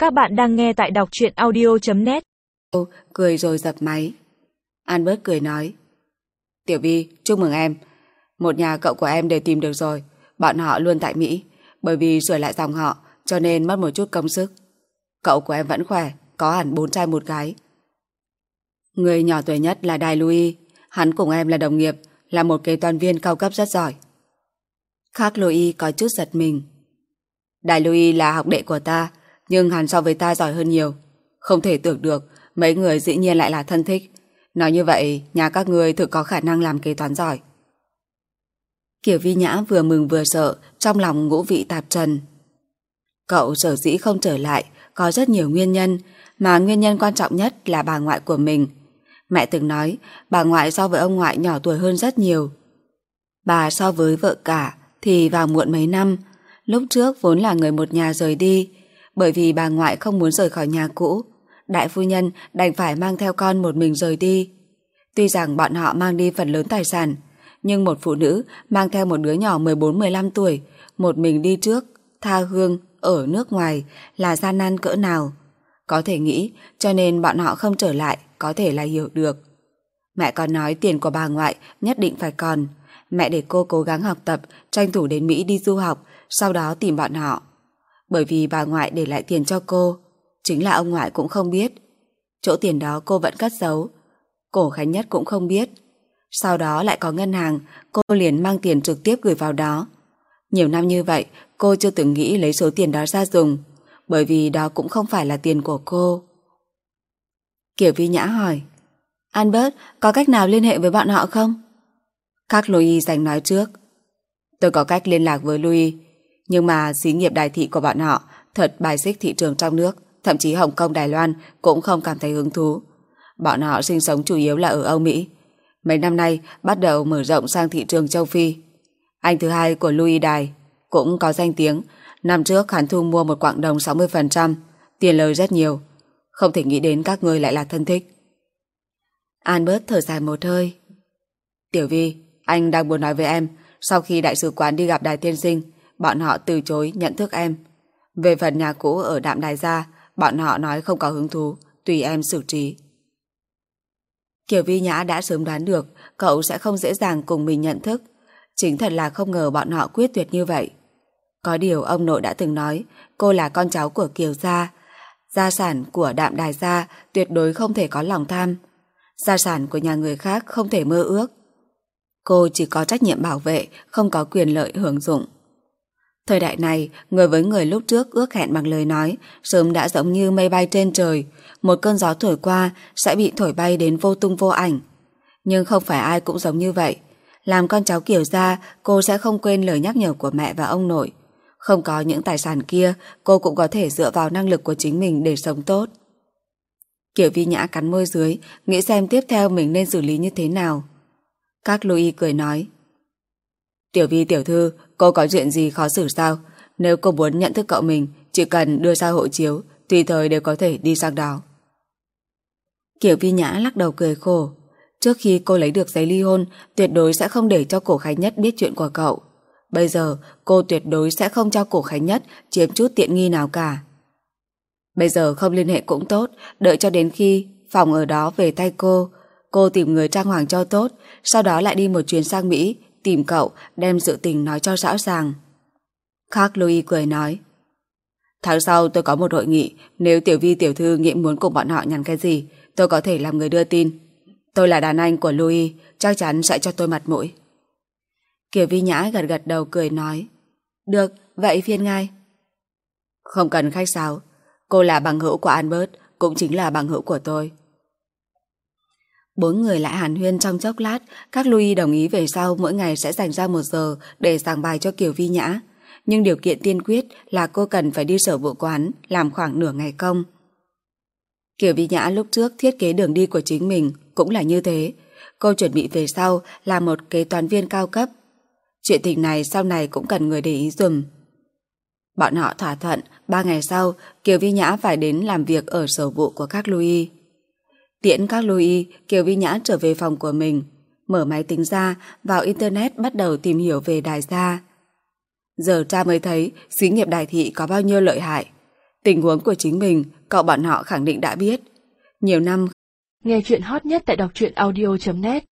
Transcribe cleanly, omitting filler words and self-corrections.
Các bạn đang nghe tại đọc truyện audio.net. Cười rồi dập máy. Albert cười nói: Tiểu Vi, chúc mừng em. Một nhà cậu của em đều tìm được rồi. Bọn họ luôn tại Mỹ. Bởi vì sửa lại dòng họ cho nên mất một chút công sức. Cậu của em vẫn khỏe, có hẳn 4 trai 1 gái. Người nhỏ tuổi nhất là Đài Louis. Hắn cùng em là đồng nghiệp, là một kế toán viên cao cấp rất giỏi. Khác Louis có chút giật mình. Đài Louis là học đệ của ta, nhưng hắn so với ta giỏi hơn nhiều. Không thể tưởng được mấy người dĩ nhiên lại là thân thích. Nói như vậy, nhà các ngươi thực có khả năng làm kế toán giỏi. Kiều Vi Nhã vừa mừng vừa sợ, trong lòng ngũ vị tạp trần. Cậu sở dĩ không trở lại có rất nhiều nguyên nhân, mà nguyên nhân quan trọng nhất là bà ngoại của mình. Mẹ từng nói bà ngoại so với ông ngoại nhỏ tuổi hơn rất nhiều. Bà so với vợ cả thì vào muộn mấy năm. Lúc trước vốn là người một nhà rời đi, bởi vì bà ngoại không muốn rời khỏi nhà cũ. Đại phu nhân đành phải mang theo con một mình rời đi. Tuy rằng bọn họ mang đi phần lớn tài sản, nhưng một phụ nữ mang theo một đứa nhỏ 14-15 tuổi, một mình đi trước, tha hương, ở nước ngoài là gian nan cỡ nào. Có thể nghĩ, cho nên bọn họ không trở lại, có thể là hiểu được. Mẹ còn nói tiền của bà ngoại nhất định phải còn. Mẹ để cô cố gắng học tập, tranh thủ đến Mỹ đi du học, sau đó tìm bọn họ. Bởi vì bà ngoại để lại tiền cho cô, chính là ông ngoại cũng không biết. Chỗ tiền đó cô vẫn cất giấu, Cổ Khánh Nhất cũng không biết. Sau đó lại có ngân hàng, cô liền mang tiền trực tiếp gửi vào đó. Nhiều năm như vậy, cô chưa từng nghĩ lấy số tiền đó ra dùng, bởi vì đó cũng không phải là tiền của cô. Kiều Vi Nhã hỏi: Albert, có cách nào liên hệ với bọn họ không? Các Louis giành nói trước: Tôi có cách liên lạc với Louis, nhưng mà xí nghiệp đài thị của bọn họ thật bài xích thị trường trong nước, thậm chí Hồng Kông, Đài Loan cũng không cảm thấy hứng thú. Bọn họ sinh sống chủ yếu là ở Âu Mỹ. Mấy năm nay bắt đầu mở rộng sang thị trường châu Phi. Anh thứ hai của Louis Đài cũng có danh tiếng. Năm trước hắn thu mua một quặng đồng 60%, tiền lời rất nhiều. Không thể nghĩ đến các người lại là thân thích. Albert thở dài một hơi: Tiểu Vi, anh đang muốn nói với em, sau khi đại sứ quán đi gặp Đài tiên sinh, bọn họ từ chối nhận thức em. Về phần nhà cũ ở Đạm Đài Gia, bọn họ nói không có hứng thú, tùy em xử trí. Kiều Vi Nhã đã sớm đoán được cậu sẽ không dễ dàng cùng mình nhận thức. Chính thật là không ngờ bọn họ quyết tuyệt như vậy. Có điều ông nội đã từng nói cô là con cháu của Kiều gia. Gia sản của Đạm Đài Gia tuyệt đối không thể có lòng tham. Gia sản của nhà người khác không thể mơ ước. Cô chỉ có trách nhiệm bảo vệ, không có quyền lợi hưởng dụng. Thời đại này, người với người lúc trước ước hẹn bằng lời nói sớm đã giống như mây bay trên trời, một cơn gió thổi qua sẽ bị thổi bay đến vô tung vô ảnh. Nhưng không phải ai cũng giống như vậy. Làm con cháu Kiều gia, cô sẽ không quên lời nhắc nhở của mẹ và ông nội. Không có những tài sản kia, cô cũng có thể dựa vào năng lực của chính mình để sống tốt. Kiều Vi Nhã cắn môi dưới, nghĩ xem tiếp theo mình nên xử lý như thế nào. Các Louis cười nói: Tiểu Vi tiểu thư, cô có chuyện gì khó xử sao? Nếu cô muốn nhận thức cậu mình, chỉ cần đưa ra hộ chiếu, tùy thời đều có thể đi sang đó. Kiều Vi Nhã lắc đầu cười khổ. Trước khi cô lấy được giấy ly hôn, tuyệt đối sẽ không để cho Cổ Khánh Nhất biết chuyện của cậu. Bây giờ, cô tuyệt đối sẽ không cho Cổ Khánh Nhất chiếm chút tiện nghi nào cả. Bây giờ không liên hệ cũng tốt, đợi cho đến khi phòng ở đó về tay cô tìm người trang hoàng cho tốt, sau đó lại đi một chuyến sang Mỹ, tìm cậu, đem sự tình nói cho rõ ràng. Khác Louis cười nói: Tháng sau tôi có một hội nghị, nếu Tiểu Vi tiểu thư nghĩ muốn cùng bọn họ nhắn cái gì, tôi có thể làm người đưa tin. Tôi là đàn anh của Louis, chắc chắn sẽ cho tôi mặt mũi. Kiều Vi Nhã gật gật đầu cười nói: Được, vậy phiền ngài. Không cần khách sáo, cô là bằng hữu của Albert, cũng chính là bằng hữu của tôi. 4 người lại hàn huyên trong chốc lát. Các Louis đồng ý về sau mỗi ngày sẽ dành ra 1 giờ để giảng bài cho Kiều Vi Nhã. Nhưng điều kiện tiên quyết là cô cần phải đi sở vụ quán làm khoảng nửa ngày công. Kiều Vi Nhã lúc trước thiết kế đường đi của chính mình cũng là như thế. Cô chuẩn bị về sau là một kế toán viên cao cấp. Chuyện tình này sau này cũng cần người để ý dùm. Bọn họ thỏa thuận 3 ngày sau Kiều Vi Nhã phải đến làm việc ở sở vụ của các Louis. Tiễn các Louis, Kiều Vi Nhã trở về phòng của mình, mở máy tính ra, vào internet bắt đầu tìm hiểu về Đài gia. Giờ cha mới thấy xí nghiệp Đài thị có bao nhiêu lợi hại. Tình huống của chính mình, cậu bọn họ khẳng định đã biết. Nhiều năm. Nghe chuyện hot nhất tại đọc truyện audio.net